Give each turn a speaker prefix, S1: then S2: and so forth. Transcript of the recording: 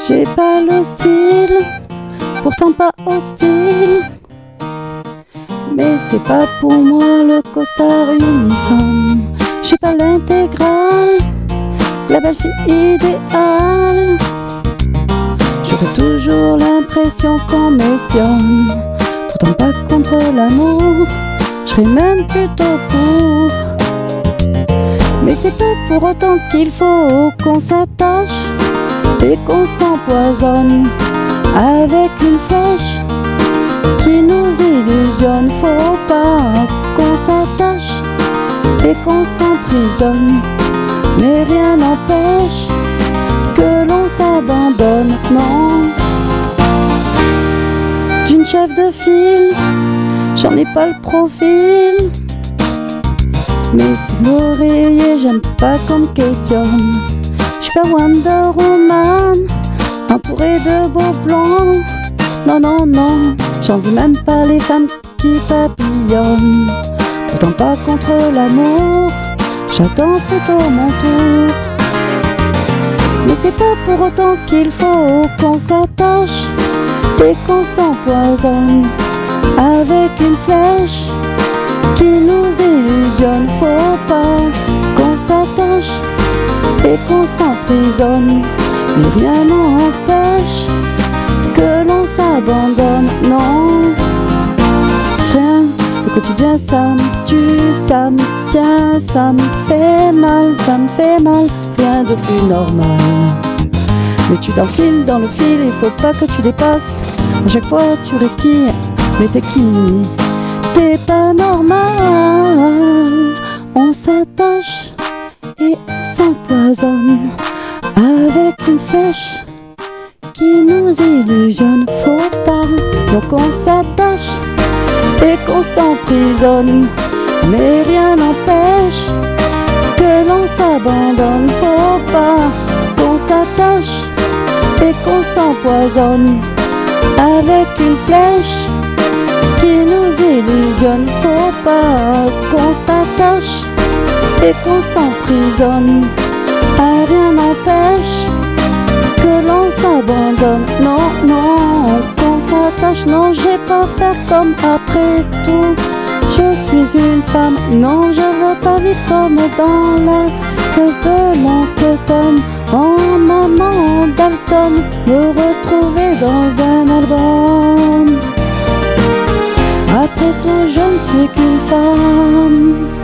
S1: J'ai pas le style, pourtant pas hostile, mais c'est pas pour moi le costard uniforme. J'ai pas l'intégrale, la belle fille idéale. J'aurais toujours l'impression qu'on m'espionne, pourtant pas contre l'amour, je serais même plutôt pour. Mais c'est pas pour autant qu'il faut qu'on s'attache et qu'on s'empoisonne avec une flèche qui nous illusionne. Faut pas qu'on s'attache et qu'on s'emprisonne, mais rien n'empêche que l'on s'abandonne. Non, d'une chef de file, j'en ai pas le profil, mais sous l'oreiller j'aime pas qu'on me questionne. J'suis pas Wonder Woman, entourée de beaux plans. Non, non, non, j'en veux même pas les femmes qui papillonnent. Pourtant pas contre l'amour, j'attends plutôt mon tour. Mais c'est pas pour autant qu'il faut qu'on s'attache et qu'on s'empoisonne avec une flèche qui nous illusionne. Faut pas qu'on s'attache et qu'on s'emprisonne, mais rien n'empêche que l'on s'abandonne. Non, tiens, le quotidien ça me tue, ça me tient, ça me fait mal, ça me fait mal, rien de plus normal. Mais tu t'enfiles dans le fil, il faut pas que tu dépasses. À chaque fois tu respires, mais t'es qui? T'es pas normal. On s'attache et s'empoisonne avec une flèche qui nous illusionne. Faut pas donc on s'attache et qu'on s'emprisonne, mais rien n'empêche que l'on s'abandonne. Faut pas qu'on s'attache et qu'on s'empoisonne avec une flèche qui nous illusionne. Faut pas qu'on s'attache et qu'on s'emprisonne, rien n'empêche que l'on s'abandonne. Non, non, qu'on s'attache, non, j'ai pas faire comme après tout. Je suis une femme, non, je veux pas vivre comme dans la case de l'oncle Tom. En maman Dalton, me retrouver dans un album. Après tout, je ne suis qu'une femme.